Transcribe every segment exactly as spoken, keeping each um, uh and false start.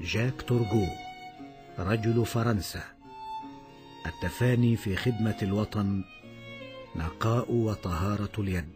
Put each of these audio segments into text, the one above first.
جاك تورغو رجل فرنسا، التفاني في خدمة الوطن، نقاء وطهارة اليد.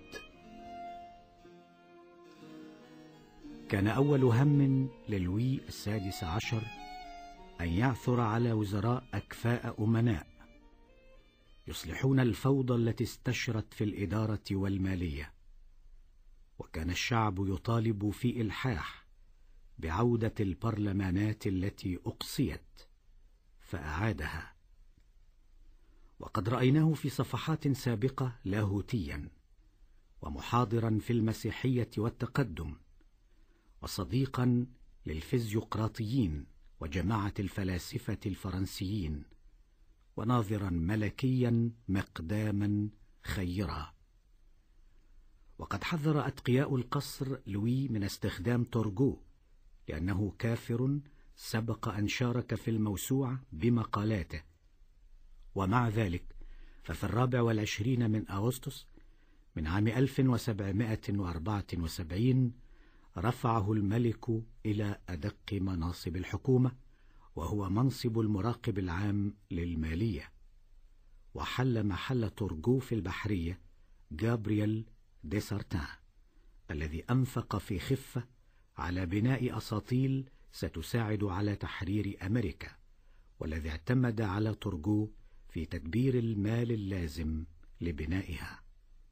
كان أول هم للوي السادس عشر أن يعثر على وزراء أكفاء أمناء يصلحون الفوضى التي استشرت في الإدارة والمالية، وكان الشعب يطالب في إلحاح بعودة البرلمانات التي أقصيت، فأعادها. وقد رأيناه في صفحات سابقة لاهوتيا ومحاضرا في المسيحية والتقدم، وصديقا للفيزيقراطيين وجماعة الفلاسفة الفرنسيين، وناظرا ملكيا مقداما خيرا. وقد حذر أتقياء القصر لوي من استخدام تورغو لأنه كافر سبق أن شارك في الموسوعة بمقالاته. ومع ذلك ففي الرابع والعشرين من أغسطس من عام ألف وسبعمائة وأربعة وسبعين رفعه الملك إلى أدق مناصب الحكومة، وهو منصب المراقب العام للمالية، وحل محل تورغو في البحرية جابرييل ديسارتان الذي أنفق في خفة على بناء أساطيل ستساعد على تحرير أمريكا، والذي اعتمد على تورغو في تدبير المال اللازم لبنائها.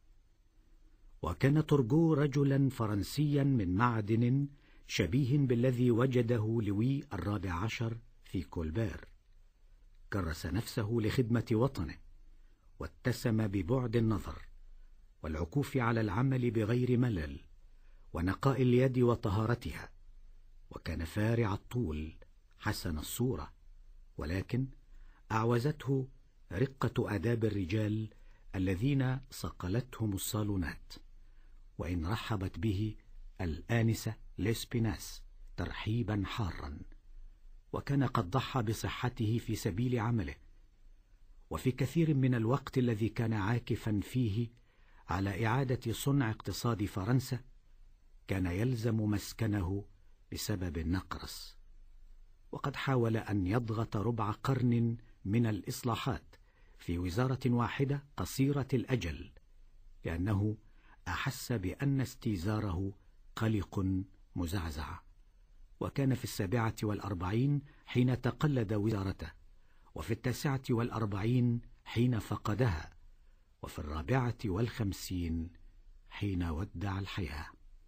وكان تورغو رجلا فرنسيا من معدن شبيه بالذي وجده لوي الرابع عشر في كولبير. كرس نفسه لخدمة وطنه، واتسم ببعد النظر والعكوف على العمل بغير ملل ونقاء اليد وطهارتها، وكان فارع الطول حسن الصورة، ولكن أعوزته رقة آداب الرجال الذين صقلتهم الصالونات، وإن رحبت به الآنسة ليسبيناس ترحيبا حارا، وكان قد ضحى بصحته في سبيل عمله. وفي كثير من الوقت الذي كان عاكفا فيه على إعادة صنع اقتصاد فرنسا كان يلزم مسكنه بسبب النقرس، وقد حاول أن يضغط ربع قرن من الإصلاحات في وزارة واحدة قصيرة الأجل، لأنه أحس بأن استيزاره قلق مزعزع. وكان في السابعة والأربعين حين تقلد وزارته، وفي التاسعة والأربعين حين فقدها، وفي الرابعة والخمسين حين ودع الحياة.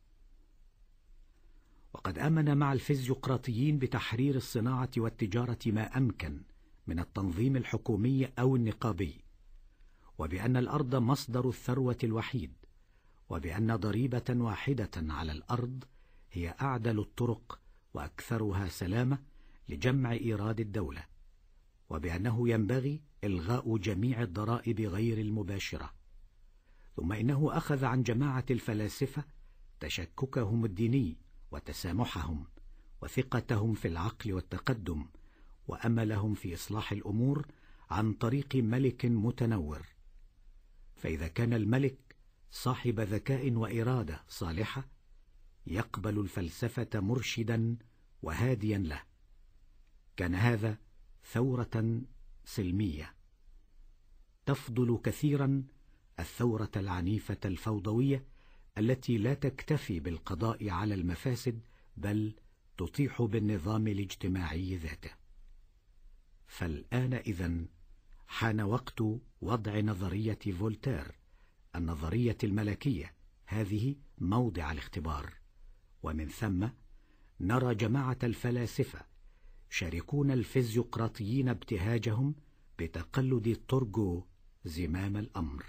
وقد آمن مع الفيزيقراطيين بتحرير الصناعة والتجارة ما أمكن من التنظيم الحكومي أو النقابي، وبأن الأرض مصدر الثروة الوحيد، وبأن ضريبة واحدة على الأرض هي أعدل الطرق وأكثرها سلامة لجمع إيراد الدولة، وبأنه ينبغي إلغاء جميع الضرائب غير المباشرة. ثم إنه أخذ عن جماعة الفلاسفة تشككهم الديني وتسامحهم وثقتهم في العقل والتقدم وأملهم في إصلاح الأمور عن طريق ملك متنور. فإذا كان الملك صاحب ذكاء وإرادة صالحة يقبل الفلسفة مرشدا وهاديا له، كان هذا ثورة سلمية تفضل كثيرا الثورة العنيفة الفوضوية التي لا تكتفي بالقضاء على المفاسد، بل تطيح بالنظام الاجتماعي ذاته. فالآن إذن حان وقت وضع نظرية فولتير، النظرية الملكية، هذه موضع الاختبار، ومن ثم نرى جماعة الفلاسفة شاركون الفيزيقراطيين ابتهاجهم بتقلد تورغو زمام الأمر.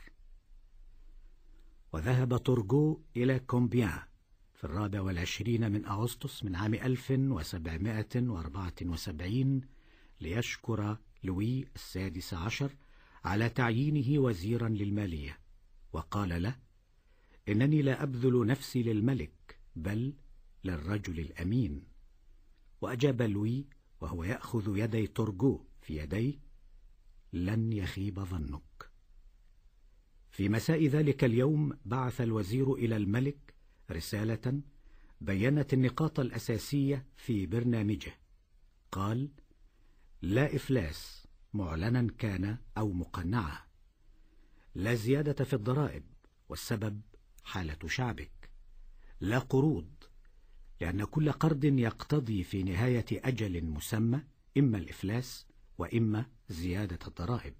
وذهب تورغو إلى كومبيان في الرابع والعشرين من أغسطس من عام ألف وسبعمائة وأربعة وسبعين ليشكر لوي السادس عشر على تعيينه وزيرا للمالية، وقال له: إنني لا أبذل نفسي للملك بل للرجل الأمين. وأجاب لوي وهو يأخذ يدي تورغو في يديه: لن يخيب ظنك. في مساء ذلك اليوم بعث الوزير إلى الملك رسالة بيّنت النقاط الأساسية في برنامجه، قال: لا إفلاس معلنا كان أو مقنعا، لا زيادة في الضرائب والسبب حالة شعبك، لا قروض لأن كل قرض يقتضي في نهاية أجل مسمى إما الإفلاس وإما زيادة الضرائب.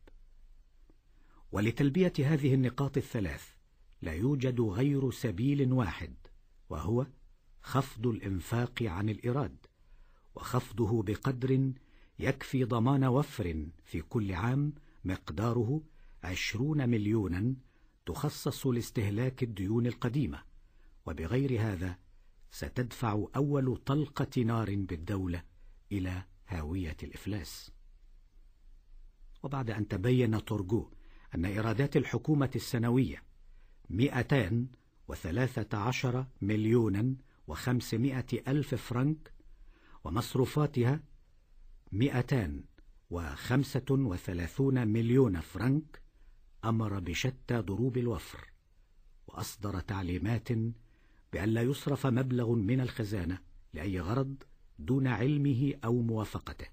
ولتلبية هذه النقاط الثلاث لا يوجد غير سبيل واحد، وهو خفض الإنفاق عن الإيراد، وخفضه بقدر يكفي ضمان وفر في كل عام مقداره عشرون مليونا تخصص لاستهلاك الديون القديمة، وبغير هذا ستدفع أول طلقة نار بالدولة إلى هاوية الإفلاس. وبعد أن تبين تورغو أن إيرادات الحكومة السنوية مئتان وثلاثة عشر مليونا وخمسمائة ألف فرنك ومصروفاتها مئتان وخمسة وثلاثون مليون فرنك، أمر بشتى ضروب الوفر، وأصدر تعليمات بأن لا يصرف مبلغ من الخزانة لأي غرض دون علمه أو موافقته.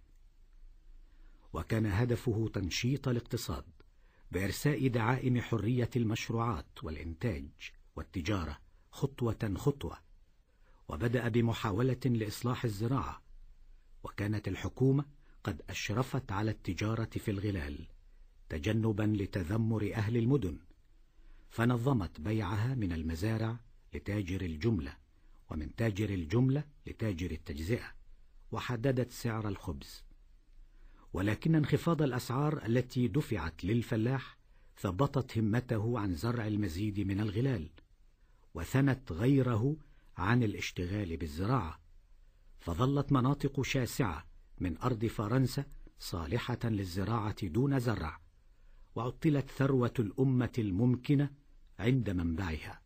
وكان هدفه تنشيط الاقتصاد بإرساء دعائم حرية المشروعات والإنتاج والتجارة خطوة خطوة، وبدأ بمحاولة لإصلاح الزراعة، وكانت الحكومة قد أشرفت على التجارة في الغلال تجنبا لتذمر أهل المدن، فنظمت بيعها من المزارع لتاجر الجملة، ومن تاجر الجملة لتاجر التجزئة، وحددت سعر الخبز. ولكن انخفاض الأسعار التي دفعت للفلاح ثبطت همته عن زرع المزيد من الغلال، وثنت غيره عن الاشتغال بالزراعة، فظلت مناطق شاسعة من أرض فرنسا صالحة للزراعة دون زرع، وعطلت ثروة الأمة الممكنة عند منبعها.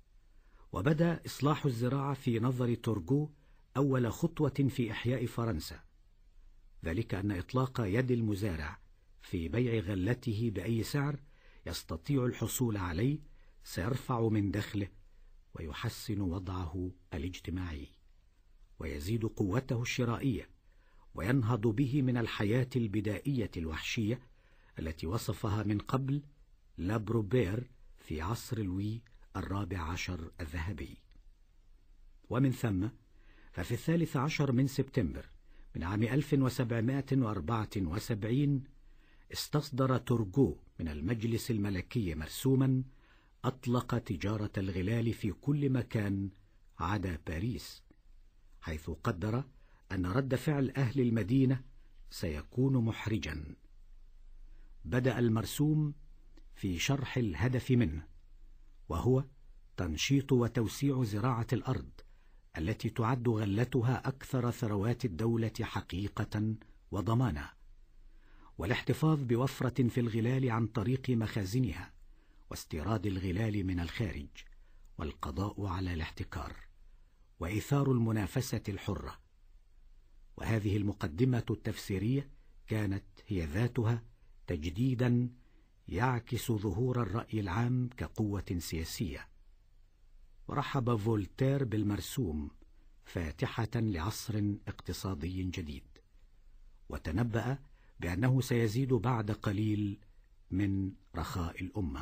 وبدأ إصلاح الزراعة في نظر تورغو أول خطوة في إحياء فرنسا، ذلك أن إطلاق يد المزارع في بيع غلته بأي سعر يستطيع الحصول عليه سيرفع من دخله ويحسن وضعه الاجتماعي، ويزيد قوته الشرائية، وينهض به من الحياة البدائية الوحشية التي وصفها من قبل لابروبير في عصر لوي الرابع عشر الذهبي. ومن ثم ففي الثالث عشر من سبتمبر من عام ألف وسبعمائة وأربعة وسبعين استصدر تورغو من المجلس الملكي مرسوما أطلق تجارة الغلال في كل مكان عدا باريس، حيث قدر أن رد فعل أهل المدينة سيكون محرجا. بدأ المرسوم في شرح الهدف منه، وهو تنشيط وتوسيع زراعة الأرض التي تعد غلتها أكثر ثروات الدولة حقيقة وضمانا، والاحتفاظ بوفرة في الغلال عن طريق مخازنها، واستيراد الغلال من الخارج، والقضاء على الاحتكار، وإيثار المنافسة الحرة. وهذه المقدمة التفسيرية كانت هي ذاتها تجديدا يعكس ظهور الرأي العام كقوة سياسية. ورحب فولتير بالمرسوم فاتحة لعصر اقتصادي جديد، وتنبأ بأنه سيزيد بعد قليل من رخاء الأمة.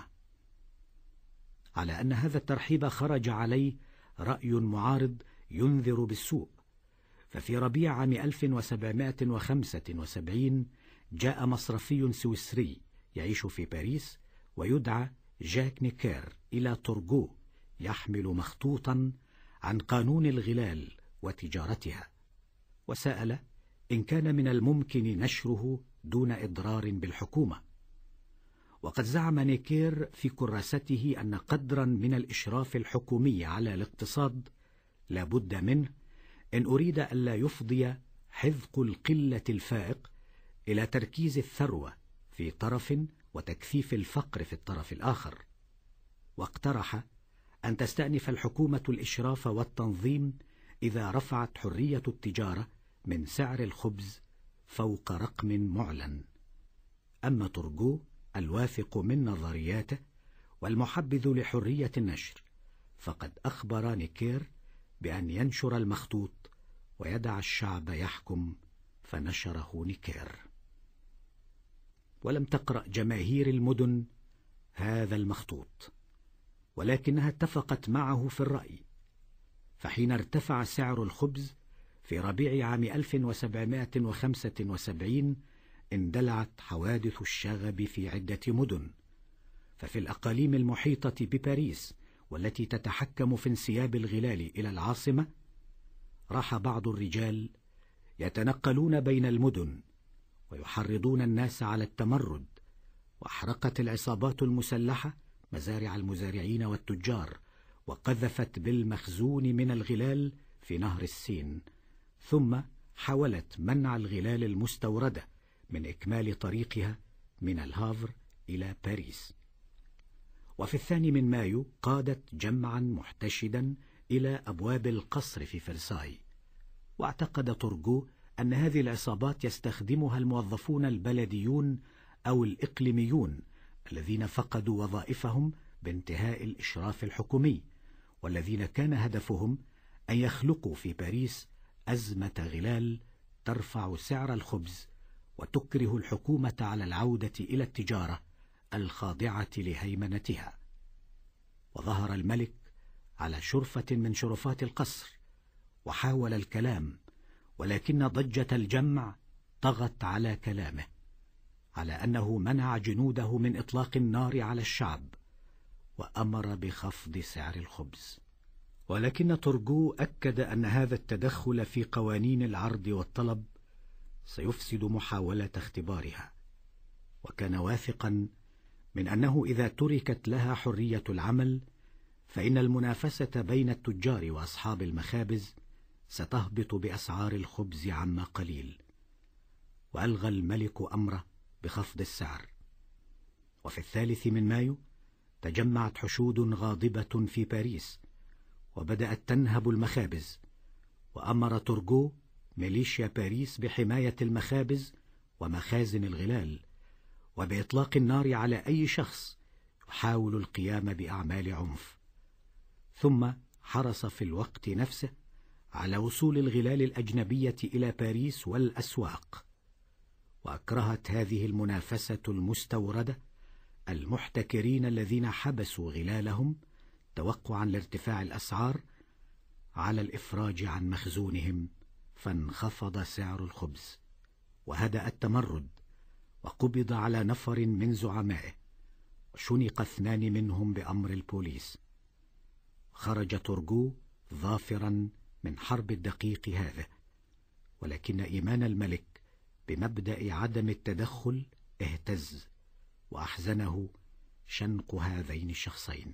على أن هذا الترحيب خرج عليه رأي معارض ينذر بالسوء، ففي ربيع عام ألف وسبعمائة وخمسة وسبعين جاء مصرفي سويسري يعيش في باريس ويدعى جاك نيكير إلى تورغو يحمل مخطوطا عن قانون الغلال وتجارتها، وسأل إن كان من الممكن نشره دون إضرار بالحكومة. وقد زعم نيكير في كراسته أن قدرا من الإشراف الحكومي على الاقتصاد لا بد منه إن أريد ألا يفضي حذق القلة الفائق إلى تركيز الثروة في طرف وتكثيف الفقر في الطرف الآخر. واقترح أن تستأنف الحكومة الإشراف والتنظيم إذا رفعت حرية التجارة من سعر الخبز فوق رقم معلن. أما تورغو الواثق من نظرياته والمحبذ لحرية النشر فقد أخبر نيكير بأن ينشر المخطوط ويدع الشعب يحكم فنشره نيكير. ولم تقرأ جماهير المدن هذا المخطوط، ولكنها اتفقت معه في الرأي، فحين ارتفع سعر الخبز في ربيع عام ألف وسبعمائة وخمسة وسبعين اندلعت حوادث الشغب في عدة مدن. ففي الأقاليم المحيطة بباريس والتي تتحكم في انسياب الغلال إلى العاصمة، راح بعض الرجال يتنقلون بين المدن ويحرضون الناس على التمرد، وأحرقت العصابات المسلحة مزارع المزارعين والتجار، وقذفت بالمخزون من الغلال في نهر السين، ثم حاولت منع الغلال المستوردة من إكمال طريقها من الهافر إلى باريس. وفي الثاني من مايو قادت جمعا محتشدا إلى أبواب القصر في فرساي، واعتقد تورغو أن هذه العصابات يستخدمها الموظفون البلديون أو الإقليميون الذين فقدوا وظائفهم بانتهاء الإشراف الحكومي، والذين كان هدفهم أن يخلقوا في باريس أزمة غلال ترفع سعر الخبز وتكره الحكومة على العودة إلى التجارة الخاضعة لهيمنتها. وظهر الملك على شرفة من شرفات القصر وحاول الكلام، ولكن ضجة الجمع طغت على كلامه، على أنه منع جنوده من إطلاق النار على الشعب، وأمر بخفض سعر الخبز. ولكن تورغو أكد أن هذا التدخل في قوانين العرض والطلب سيفسد محاولة اختبارها، وكان واثقا من أنه إذا تركت لها حرية العمل فإن المنافسة بين التجار وأصحاب المخابز ستهبط بأسعار الخبز عما قليل. وألغى الملك أمره بخفض السعر. وفي الثالث من مايو تجمعت حشود غاضبة في باريس وبدأت تنهب المخابز، وأمر تورغو ميليشيا باريس بحماية المخابز ومخازن الغلال، وبإطلاق النار على أي شخص يحاول القيام بأعمال عنف. ثم حرص في الوقت نفسه على وصول الغلال الأجنبية إلى باريس والأسواق، وأكرهت هذه المنافسة المستوردة المحتكرين الذين حبسوا غلالهم توقعا لارتفاع الأسعار على الإفراج عن مخزونهم، فانخفض سعر الخبز وهدأ التمرد، وقبض على نفر من زعمائه، وشنق اثنان منهم بأمر البوليس. خرج تورغو ظافرا من حرب الدقيق هذا، ولكن إيمان الملك بمبدأ عدم التدخل اهتز، وأحزنه شنق هذين الشخصين.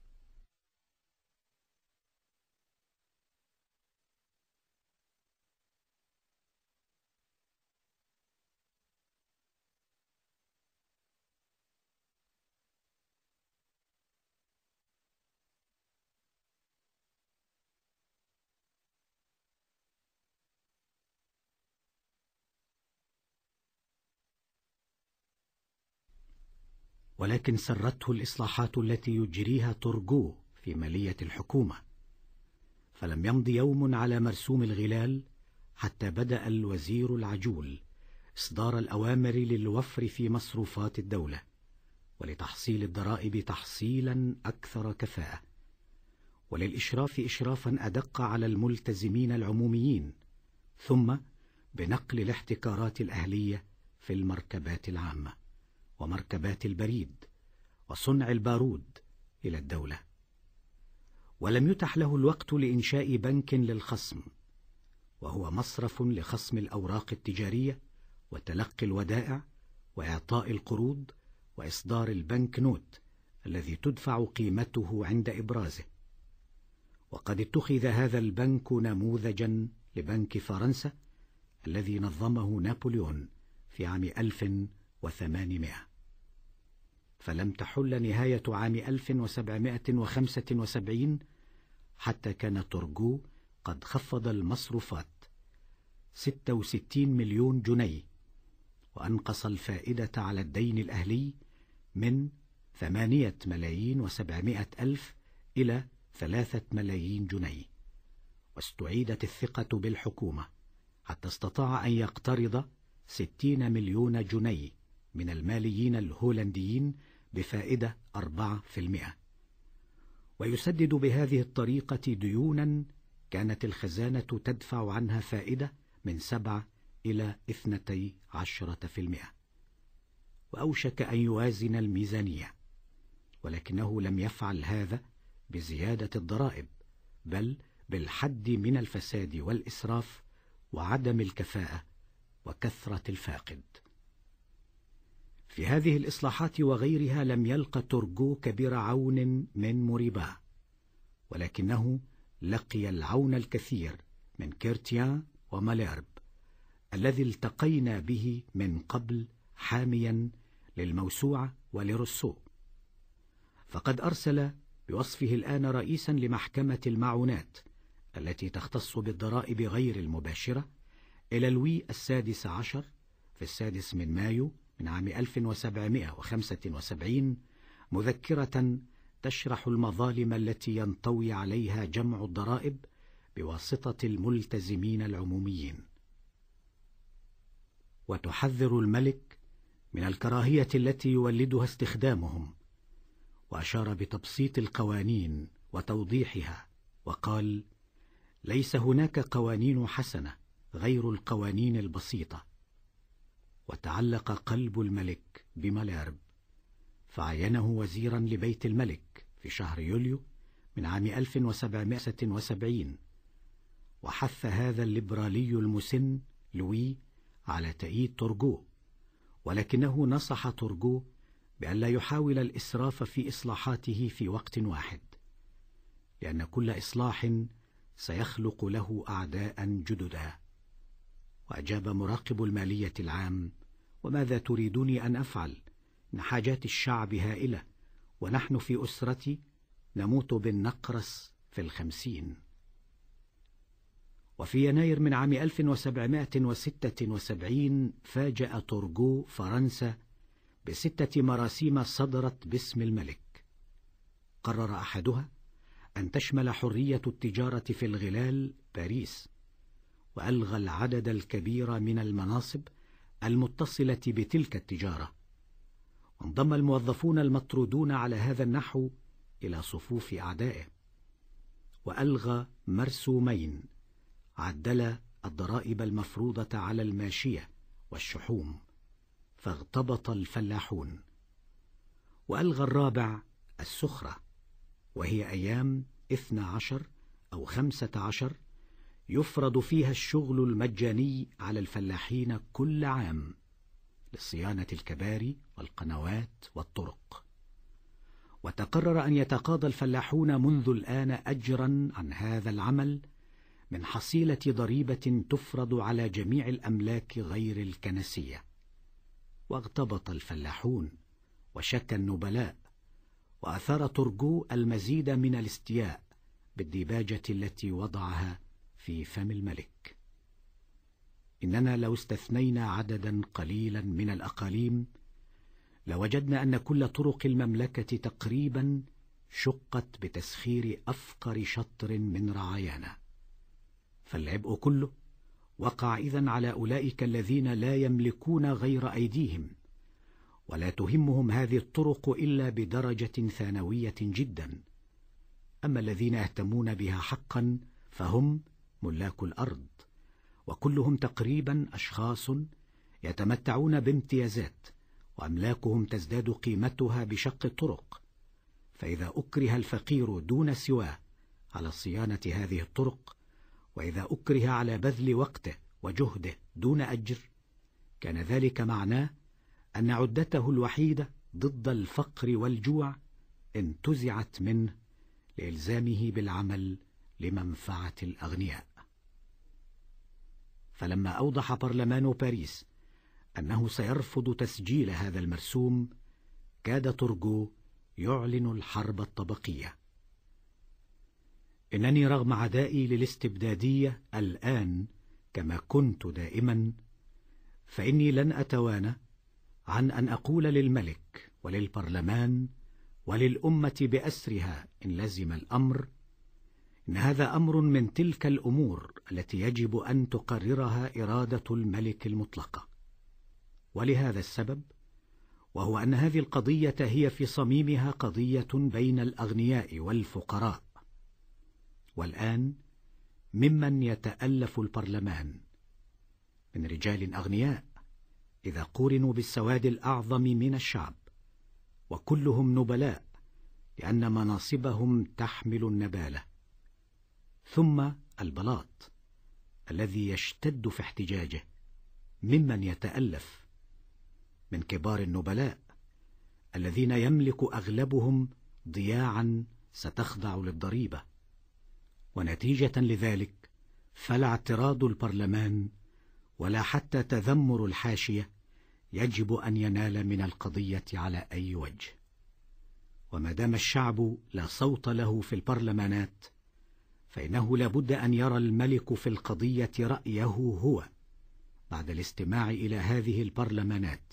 ولكن سرته الإصلاحات التي يجريها تورغو في مالية الحكومة، فلم يمض يوم على مرسوم الغلال حتى بدأ الوزير العجول إصدار الأوامر للوفر في مصروفات الدولة، ولتحصيل الضرائب تحصيلا أكثر كفاءة، وللإشراف إشرافا أدق على الملتزمين العموميين، ثم بنقل الاحتكارات الأهلية في المركبات العامة ومركبات البريد وصنع البارود إلى الدولة. ولم يتح له الوقت لإنشاء بنك للخصم، وهو مصرف لخصم الأوراق التجارية وتلقي الودائع وإعطاء القروض وإصدار البنك نوت الذي تدفع قيمته عند إبرازه. وقد اتخذ هذا البنك نموذجا لبنك فرنسا الذي نظمه نابليون في عام ألف وثمانمائة. فلم تحل نهاية عام ألف وسبعمائة وخمسة وسبعين حتى كان تورغو قد خفض المصروفات ستة وستين مليون جنيه، وأنقص الفائدة على الدين الأهلي من ثمانية ملايين وسبعمائة ألف إلى ثلاثة ملايين جنيه، واستعيدت الثقة بالحكومة حتى استطاع أن يقترض ستين مليون جنيه من الماليين الهولنديين بفائدة أربعة في المئة، ويسدد بهذه الطريقة ديونا كانت الخزانة تدفع عنها فائدة من سبعة إلى اثنتي عشرة في المئة، وأوشك أن يوازن الميزانية، ولكنه لم يفعل هذا بزيادة الضرائب، بل بالحد من الفساد والإسراف وعدم الكفاءة وكثرة الفاقد. في هذه الإصلاحات وغيرها لم يلق تورغو كبير عون من موريبا، ولكنه لقي العون الكثير من كيرتيان وماليرب الذي التقينا به من قبل حاميا للموسوعة ولروسو، فقد أرسل بوصفه الآن رئيسا لمحكمة المعونات التي تختص بالضرائب غير المباشرة إلى لوي السادس عشر في السادس من مايو من عام ألف وسبعمائة وخمسة وسبعين مذكرة تشرح المظالم التي ينطوي عليها جمع الضرائب بواسطة الملتزمين العموميين، وتحذر الملك من الكراهية التي يولدها استخدامهم، وأشار بتبسيط القوانين وتوضيحها وقال: ليس هناك قوانين حسنة غير القوانين البسيطة. وتعلق قلب الملك بماليرب، فعينه وزيرا لبيت الملك في شهر يوليو من عام ألف وسبعمائة وسبعين، وحث هذا الليبرالي المسن لوي على تأييد تورغو، ولكنه نصح تورغو بألا يحاول الإسراف في إصلاحاته في وقت واحد، لأن كل إصلاح سيخلق له أعداء جددا. وأجاب مراقب المالية العام: وماذا تريدوني أن أفعل؟ إن حاجات الشعب هائلة، ونحن في أسرتي نموت بالنقرس في الخمسين. وفي يناير من عام ألف وسبعمائة وستة وسبعين فاجأ تورغو فرنسا بستة مراسيم صدرت باسم الملك. قرر أحدها أن تشمل حرية التجارة في الغلال باريس، وألغى العدد الكبير من المناصب المتصلة بتلك التجارة، وانضم الموظفون المطرودون على هذا النحو إلى صفوف أعدائه. وألغى مرسومين عدل الضرائب المفروضة على الماشية والشحوم، فاغتبط الفلاحون. وألغى الرابع السخرة، وهي أيام اثنى عشر أو خمسة عشر يفرض فيها الشغل المجاني على الفلاحين كل عام لصيانة الكباري والقنوات والطرق. وتقرر أن يتقاضى الفلاحون منذ الآن أجرا عن هذا العمل من حصيلة ضريبة تفرض على جميع الأملاك غير الكنسية. واغتبط الفلاحون وشكى النبلاء، وأثار تورغو المزيد من الاستياء بالديباجة التي وضعها في فم الملك. إننا لو استثنينا عددا قليلا من الأقاليم لوجدنا أن كل طرق المملكة تقريبا شقت بتسخير أفقر شطر من رعايانا، فالعبء كله وقع إذن على أولئك الذين لا يملكون غير أيديهم، ولا تهمهم هذه الطرق إلا بدرجة ثانوية جدا. أما الذين يهتمون بها حقا فهم ملاك الأرض، وكلهم تقريبا أشخاص يتمتعون بامتيازات، وأملاكهم تزداد قيمتها بشق الطرق. فإذا أكره الفقير دون سواه على صيانة هذه الطرق، وإذا أكره على بذل وقته وجهده دون أجر، كان ذلك معناه أن عدته الوحيدة ضد الفقر والجوع انتزعت منه لإلزامه بالعمل لمنفعة الأغنياء. فلما أوضح برلمان باريس أنه سيرفض تسجيل هذا المرسوم، كاد تورغو يعلن الحرب الطبقية. إنني رغم عدائي للاستبدادية الآن كما كنت دائما، فإني لن أتوانى عن أن أقول للملك وللبرلمان وللأمة بأسرها إن لزم الأمر: إن هذا أمر من تلك الأمور التي يجب أن تقررها إرادة الملك المطلقة. ولهذا السبب، وهو أن هذه القضية هي في صميمها قضية بين الأغنياء والفقراء. والآن ممن يتألف البرلمان من رجال أغنياء إذا قورنوا بالسواد الأعظم من الشعب، وكلهم نبلاء لأن مناصبهم تحمل النبالة، ثم البلاط الذي يشتد في احتجاجه ممن يتألف من كبار النبلاء الذين يملك أغلبهم ضياعا ستخضع للضريبة. ونتيجة لذلك فلا اعتراض البرلمان ولا حتى تذمر الحاشية يجب أن ينال من القضية على أي وجه. وما دام الشعب لا صوت له في البرلمانات، فإنه لابد أن يرى الملك في القضية رأيه هو بعد الاستماع إلى هذه البرلمانات،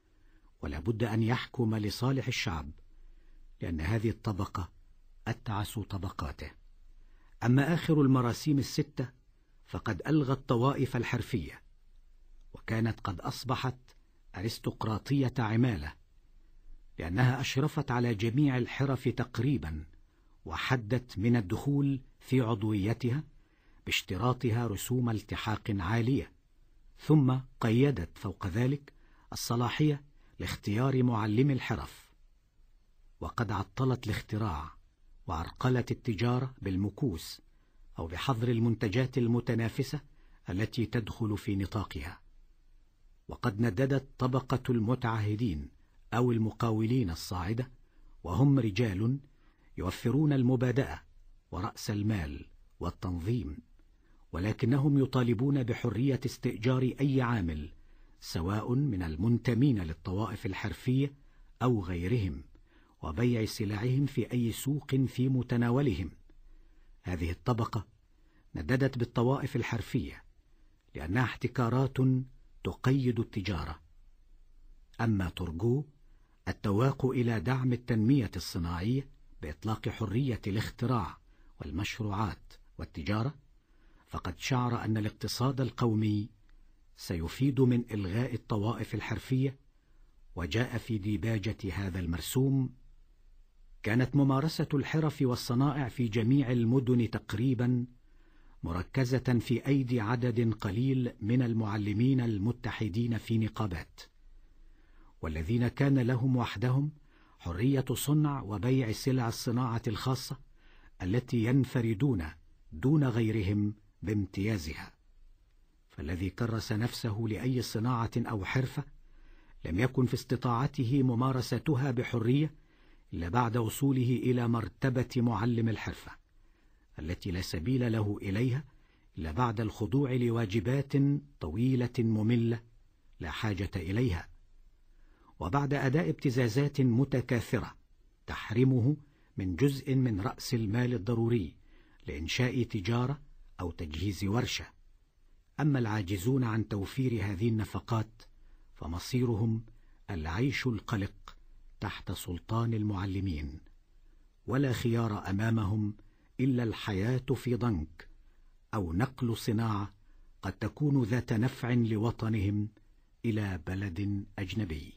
ولابد أن يحكم لصالح الشعب، لأن هذه الطبقة أتعس طبقاته. أما آخر المراسيم الستة فقد ألغى الطوائف الحرفية، وكانت قد أصبحت أرستقراطية عمالة، لأنها أشرفت على جميع الحرف تقريبا، وحدت من الدخول في عضويتها باشتراطها رسوم التحاق عالية، ثم قيدت فوق ذلك الصلاحية لاختيار معلم الحرف. وقد عطلت الاختراع وعرقلت التجارة بالمكوس أو بحظر المنتجات المتنافسة التي تدخل في نطاقها. وقد نددت طبقة المتعهدين أو المقاولين الصاعدة، وهم رجال يوفرون المبادئة ورأس المال والتنظيم، ولكنهم يطالبون بحرية استئجار أي عامل سواء من المنتمين للطوائف الحرفية أو غيرهم، وبيع سلعهم في أي سوق في متناولهم. هذه الطبقة نددت بالطوائف الحرفية لأنها احتكارات تقيد التجارة. أما تورغو التواق إلى دعم التنمية الصناعية بإطلاق حرية الاختراع والمشروعات والتجارة، فقد شعر أن الاقتصاد القومي سيفيد من إلغاء الطوائف الحرفية، وجاء في ديباجة هذا المرسوم: كانت ممارسة الحرف والصنائع في جميع المدن تقريبا مركزة في أيدي عدد قليل من المعلمين المتحدين في نقابات، والذين كان لهم وحدهم حرية صنع وبيع سلع الصناعة الخاصة التي ينفردون دون غيرهم بامتيازها. فالذي كرس نفسه لأي صناعة أو حرفة لم يكن في استطاعته ممارستها بحرية إلا بعد وصوله إلى مرتبة معلم الحرفة، التي لا سبيل له إليها إلا بعد الخضوع لواجبات طويلة مملة لا حاجة إليها، وبعد أداء ابتزازات متكاثرة تحرمه من جزء من رأس المال الضروري لإنشاء تجارة أو تجهيز ورشة. أما العاجزون عن توفير هذه النفقات فمصيرهم العيش القلق تحت سلطان المعلمين، ولا خيار أمامهم إلا الحياة في ضنك أو نقل صناعة قد تكون ذات نفع لوطنهم إلى بلد أجنبي.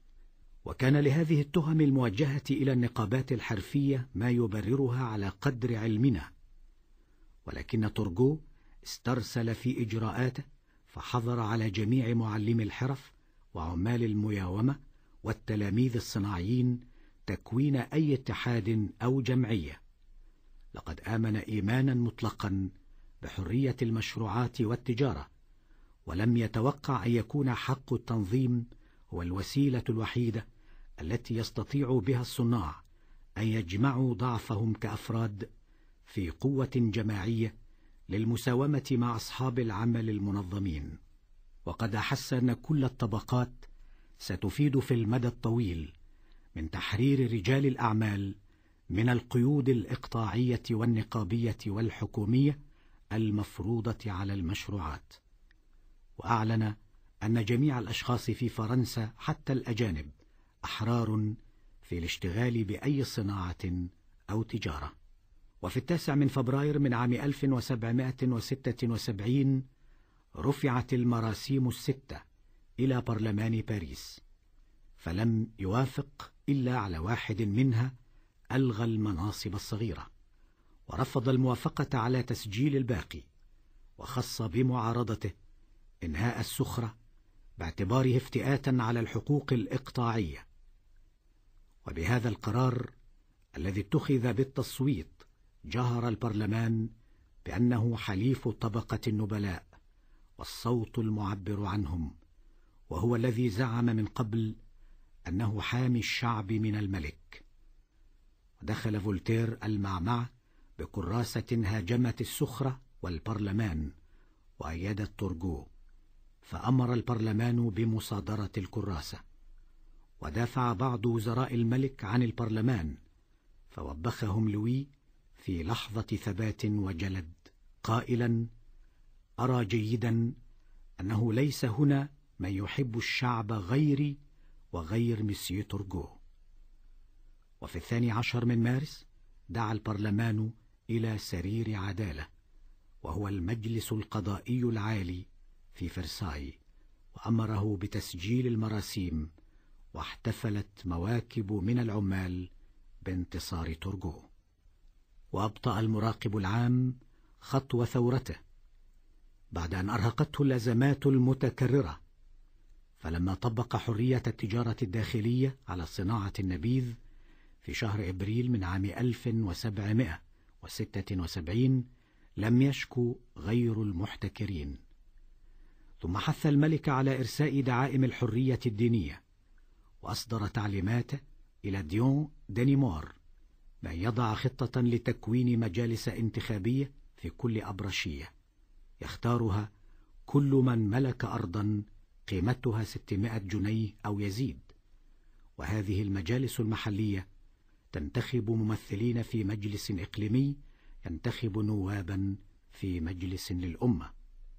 وكان لهذه التهم الموجهة إلى النقابات الحرفية ما يبررها على قدر علمنا، ولكن تورغو استرسل في إجراءاته فحظر على جميع معلمي الحرف وعمال المياومة والتلاميذ الصناعيين تكوين أي اتحاد أو جمعية. لقد آمن إيمانا مطلقا بحرية المشروعات والتجارة، ولم يتوقع أن يكون حق التنظيم هو الوسيلة الوحيدة التي يستطيع بها الصناع أن يجمعوا ضعفهم كأفراد في قوة جماعية للمساومة مع أصحاب العمل المنظمين. وقد أحس أن كل الطبقات ستفيد في المدى الطويل من تحرير رجال الأعمال من القيود الإقطاعية والنقابية والحكومية المفروضة على المشروعات. وأعلن أن جميع الأشخاص في فرنسا حتى الأجانب أحرار في الاشتغال بأي صناعة أو تجارة. وفي التاسع من فبراير من عام ألف وسبعمائة وستة وسبعين رفعت المراسيم الستة إلى برلمان باريس، فلم يوافق إلا على واحد منها ألغى المناصب الصغيرة، ورفض الموافقة على تسجيل الباقي، وخص بمعارضته إنهاء السخرة باعتباره افتئاتا على الحقوق الإقطاعية. وبهذا القرار الذي اتخذ بالتصويت جهر البرلمان بأنه حليف طبقة النبلاء والصوت المعبر عنهم، وهو الذي زعم من قبل أنه حامي الشعب من الملك. ودخل فولتير المعمعة بكراسة هاجمت السخرة والبرلمان وأيدت تورغو، فأمر البرلمان بمصادرة الكراسة، ودافع بعض وزراء الملك عن البرلمان، فوبخهم لوي في لحظة ثبات وجلد قائلا: أرى جيدا أنه ليس هنا من يحب الشعب غيري وغير مسيو تورغو. وفي الثاني عشر من مارس دعا البرلمان إلى سرير عدالة، وهو المجلس القضائي العالي في فرساي، وأمره بتسجيل المراسيم، واحتفلت مواكب من العمال بانتصار تورغو. وأبطأ المراقب العام خطو ثورته بعد أن أرهقته الأزمات المتكررة، فلما طبق حرية التجارة الداخلية على صناعة النبيذ في شهر إبريل من عام ألف وسبعمائة وستة وسبعين لم يشكو غير المحتكرين. ثم حث الملك على إرساء دعائم الحرية الدينية، وأصدر تعليمات إلى ديون دانيمور بأن يضع خطة لتكوين مجالس انتخابية في كل أبرشية يختارها كل من ملك أرضا قيمتها ستمائة جنيه أو يزيد، وهذه المجالس المحلية تنتخب ممثلين في مجلس إقليمي ينتخب نوابا في مجلس للأمة.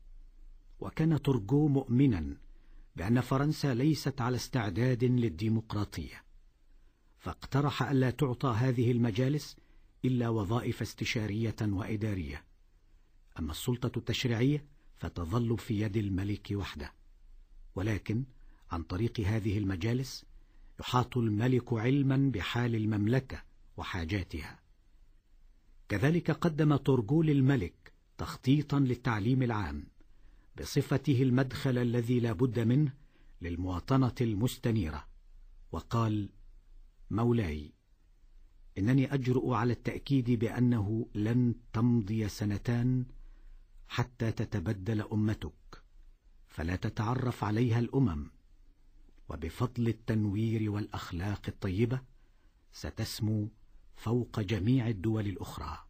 وكان تورغو مؤمنا بأن فرنسا ليست على استعداد للديمقراطية، فاقترح ألا تعطى هذه المجالس إلا وظائف استشارية وإدارية، أما السلطة التشريعية فتظل في يد الملك وحده. ولكن عن طريق هذه المجالس يحاط الملك علما بحال المملكة وحاجاتها. كذلك قدم تورغو للملك تخطيطا للتعليم العام بصفته المدخل الذي لا بد منه للمواطنة المستنيرة، وقال: مولاي، إنني أجرؤ على التأكيد بأنه لن تمضي سنتان حتى تتبدل أمتك، فلا تتعرف عليها الأمم، وبفضل التنوير والأخلاق الطيبة ستسمو فوق جميع الدول الأخرى.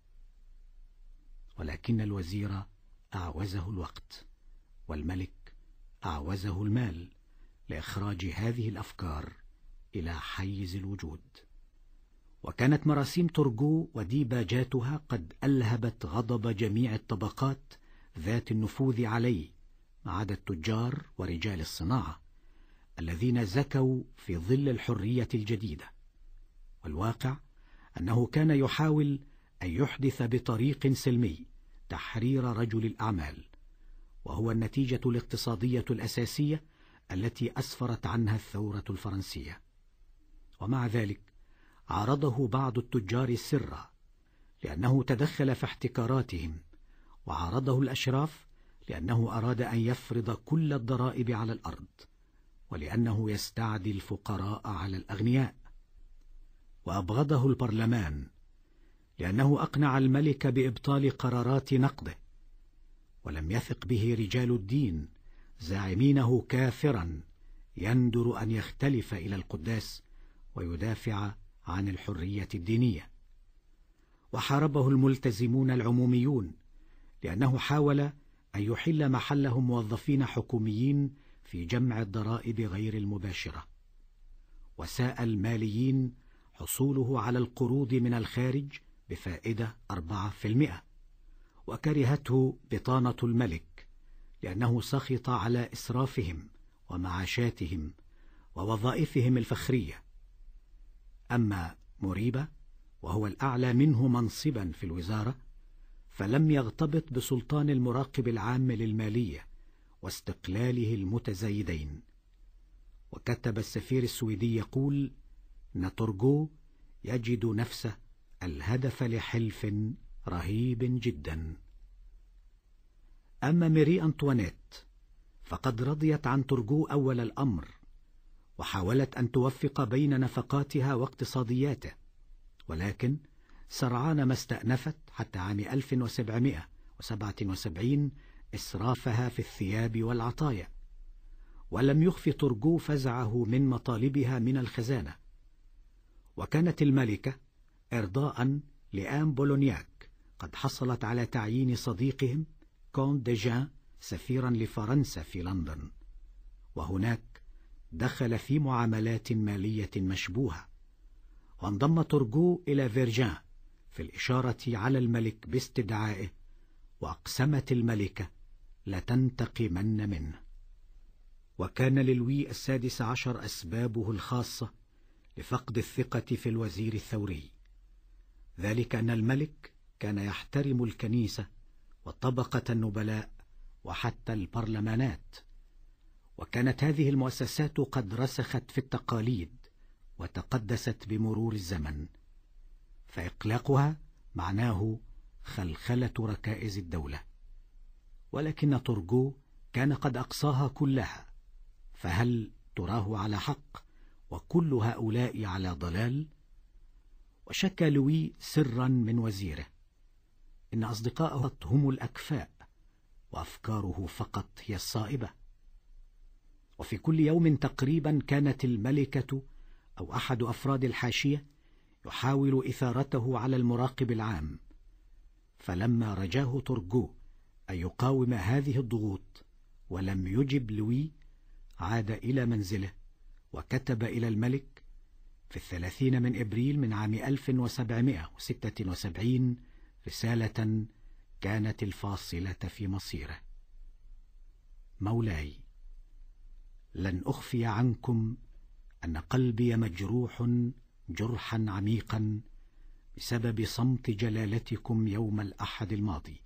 ولكن الوزير أعوزه الوقت، والملك أعوزه المال لإخراج هذه الأفكار إلى حيز الوجود. وكانت مراسيم تورغو وديباجاتها قد ألهبت غضب جميع الطبقات ذات النفوذ عليه، ما عدا التجار ورجال الصناعة الذين زكوا في ظل الحرية الجديدة. والواقع أنه كان يحاول أن يحدث بطريق سلمي تحرير رجل الأعمال، وهو النتيجة الاقتصادية الأساسية التي أسفرت عنها الثورة الفرنسية. ومع ذلك عارضه بعض التجار سرا لأنه تدخل في احتكاراتهم، وعارضه الأشراف لأنه أراد أن يفرض كل الضرائب على الأرض، ولأنه يستعدي الفقراء على الأغنياء. وأبغضه البرلمان لأنه أقنع الملك بإبطال قرارات نقده، ولم يثق به رجال الدين زاعمينه كافرا يندر أن يختلف إلى القداس ويدافع عن الحرية الدينية. وحاربه الملتزمون العموميون لأنه حاول أن يحل محلهم موظفين حكوميين في جمع الضرائب غير المباشرة. وساء الماليين حصوله على القروض من الخارج بفائدة أربعة في المئة، وكرهته بطانة الملك لأنه سخط على إسرافهم ومعاشاتهم ووظائفهم الفخرية. أما موريبا وهو الأعلى منه منصبا في الوزارة، فلم يغتبط بسلطان المراقب العام للمالية واستقلاله المتزايدين. وكتب السفير السويدي يقول إن تورغو يجد نفسه الهدف لحلف رهيب جدا. أما ميري أنطوانيت فقد رضيت عن تورغو أول الأمر، وحاولت أن توفق بين نفقاتها واقتصادياته، ولكن سرعان ما استأنفت حتى عام ألف وسبعمائة وسبعة وسبعين إسرافها في الثياب والعطايا، ولم يخف تورغو فزعه من مطالبها من الخزانة. وكانت الملكة إرضاء لآن بولونياك قد حصلت على تعيين صديقهم كونت دي جان سفيرا لفرنسا في لندن، وهناك دخل في معاملات مالية مشبوهة. وانضم تورغو إلى فيرجان في الإشارة على الملك باستدعائه، وأقسمت الملكة لتنتقمن منه. وكان للوي السادس عشر أسبابه الخاصة لفقد الثقة في الوزير الثوري، ذلك أن الملك كان يحترم الكنيسة وطبقة النبلاء وحتى البرلمانات، وكانت هذه المؤسسات قد رسخت في التقاليد وتقدست بمرور الزمن، فإقلاقها معناه خلخلة ركائز الدولة. ولكن تورغو كان قد أقصاها كلها، فهل تراه على حق وكل هؤلاء على ضلال؟ وشكى لوي سرا من وزيره إن أصدقائه هم الأكفاء وأفكاره فقط هي الصائبة. وفي كل يوم تقريبا كانت الملكة أو أحد أفراد الحاشية يحاول إثارته على المراقب العام، فلما رجاه تورغو أن يقاوم هذه الضغوط ولم يجب لوي، عاد إلى منزله وكتب إلى الملك في الثلاثين من إبريل من عام ألف وسبعمائة وستة وسبعين رسالة كانت الفاصلة في مصيره: مولاي، لن أخفي عنكم أن قلبي مجروح جرحا عميقا بسبب صمت جلالتكم يوم الأحد الماضي،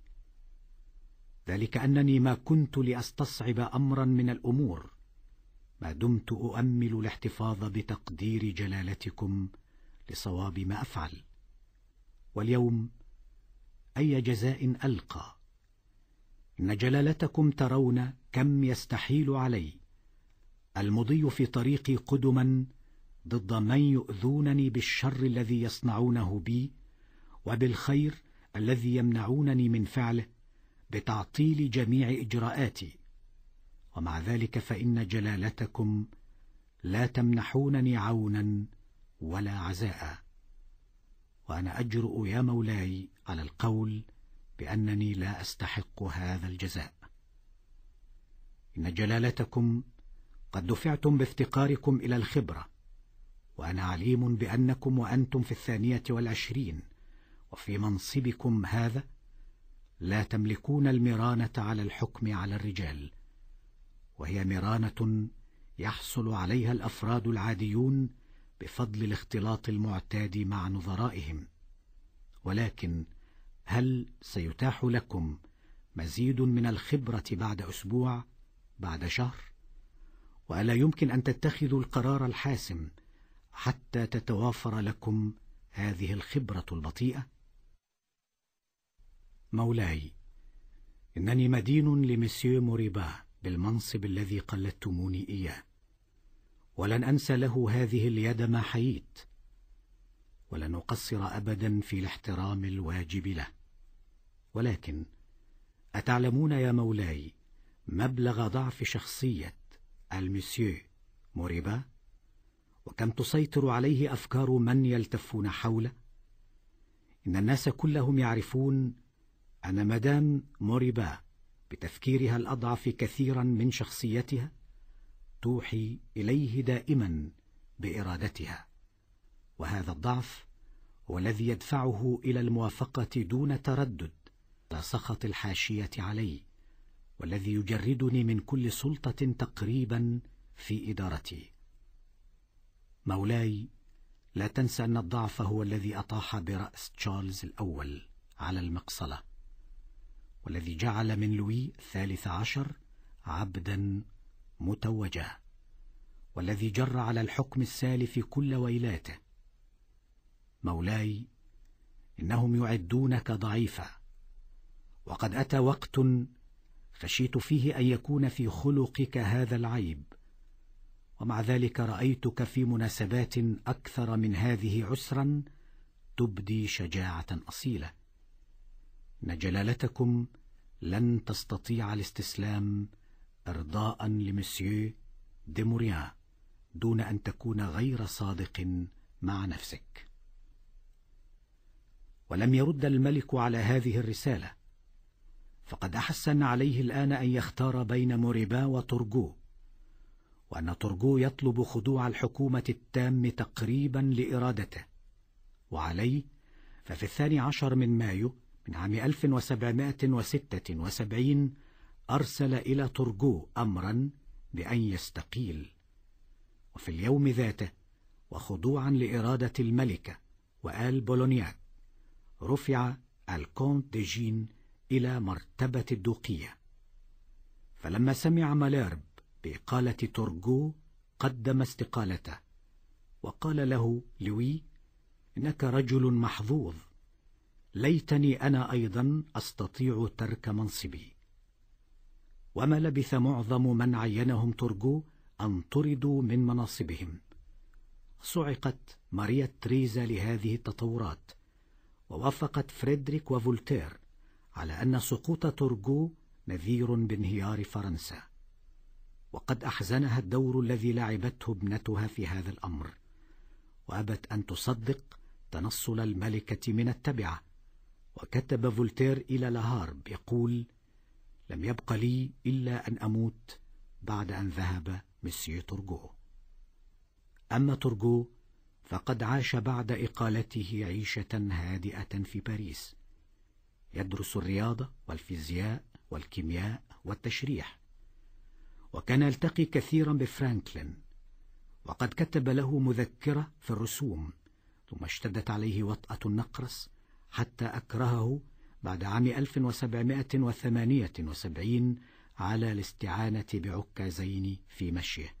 ذلك أنني ما كنت لأستصعب أمرا من الأمور ما دمت أؤمل الاحتفاظ بتقدير جلالتكم لصواب ما أفعل. واليوم أي جزاء ألقى؟ إن جلالتكم ترون كم يستحيل علي المضي في طريقي قدما ضد من يؤذونني بالشر الذي يصنعونه بي وبالخير الذي يمنعونني من فعله بتعطيل جميع إجراءاتي، ومع ذلك فإن جلالتكم لا تمنحونني عونا ولا عزاء، وأنا أجرؤ يا مولاي على القول بأنني لا أستحق هذا الجزاء. إن جلالتكم قد دفعتم بافتقاركم إلى الخبرة، وأنا عليم بأنكم وأنتم في الثانية والعشرين وفي منصبكم هذا لا تملكون المرانة على الحكم على الرجال، وهي مرانة يحصل عليها الأفراد العاديون بفضل الاختلاط المعتاد مع نظرائهم. ولكن هل سيتاح لكم مزيد من الخبرة بعد أسبوع، بعد شهر؟ وألا يمكن أن تتخذوا القرار الحاسم حتى تتوافر لكم هذه الخبرة البطيئة؟ مولاي، إنني مدين لمسيو موريبا بالمنصب الذي قلدتموني إياه، ولن أنسى له هذه اليد ما حييت، ولن أقصر أبدا في الاحترام الواجب له. ولكن أتعلمون يا مولاي مبلغ ضعف شخصية المسيو موريبا، وكم تسيطر عليه أفكار من يلتفون حوله؟ إن الناس كلهم يعرفون أن مدام موريبا بتفكيرها الأضعف كثيرا من شخصيتها توحي إليه دائما بإرادتها، وهذا الضعف هو الذي يدفعه إلى الموافقة دون تردد على سخط الحاشية علي، والذي يجردني من كل سلطة تقريبا في إدارتي. مولاي، لا تنسى أن الضعف هو الذي أطاح برأس تشارلز الأول على المقصلة، والذي جعل من لوي الثالث عشر عبدا متوجا، والذي جر على الحكم السالف كل ويلاته. مولاي، إنهم يعدونك ضعيفا، وقد أتى وقت خشيت فيه أن يكون في خلقك هذا العيب، ومع ذلك رأيتك في مناسبات أكثر من هذه عسرا تبدي شجاعة أصيلة. إن جلالتكم لن تستطيع الاستسلام إرضاء لمسيو دي موريان دون أن تكون غير صادق مع نفسك. ولم يرد الملك على هذه الرسالة، فقد أحس أن عليه الآن أن يختار بين موريبا وتورغو، وأن تورغو يطلب خضوع الحكومة التام تقريبا لإرادته. وعليه ففي الثاني عشر من مايو من عام ألف وسبعمائة وستة وسبعين أرسل إلى تورغو أمرا بأن يستقيل. وفي اليوم ذاته وخضوعا لإرادة الملكة وآل بولونياك رفع الكونت دي جين إلى مرتبة الدوقية. فلما سمع ماليرب بإقالة تورغو قدم استقالته، وقال له لوي: إنك رجل محظوظ، ليتني أنا أيضا أستطيع ترك منصبي. وما لبث معظم من عينهم تورغو أن طردوا من مناصبهم. صعقت ماريا تريزا لهذه التطورات، ووافقت فريدريك وفولتير على أن سقوط تورغو نذير بانهيار فرنسا. وقد أحزنها الدور الذي لعبته ابنتها في هذا الأمر، وأبت أن تصدق تنصل الملكة من التبعة. وكتب فولتير إلى لاهارب يقول: لم يبق لي إلا أن أموت بعد أن ذهب مسيو تورغو. أما تورغو فقد عاش بعد إقالته عيشة هادئة في باريس، يدرس الرياضة والفيزياء والكيمياء والتشريح، وكان يلتقي كثيرا بفرانكلين، وقد كتب له مذكرة في الرسوم. ثم اشتدت عليه وطأة النقرس حتى أكرهه بعد عام ألف وسبعمائة وثمانية وسبعين على الاستعانة بعكازين في مشيه.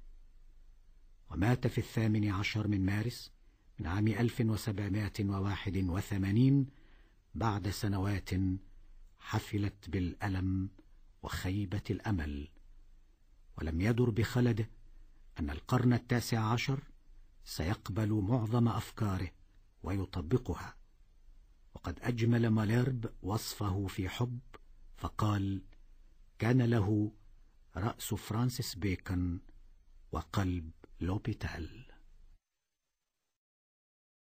ومات في الثامن عشر من مارس من عام ألف وسبعمائة وواحد وثمانين بعد سنوات حفلت بالألم وخيبة الأمل. ولم يدر بخلده أن القرن التاسع عشر سيقبل معظم أفكاره ويطبقها. وقد أجمل ماليرب وصفه في حب فقال: كان له رأس فرانسيس بيكون وقلب لوبيتال.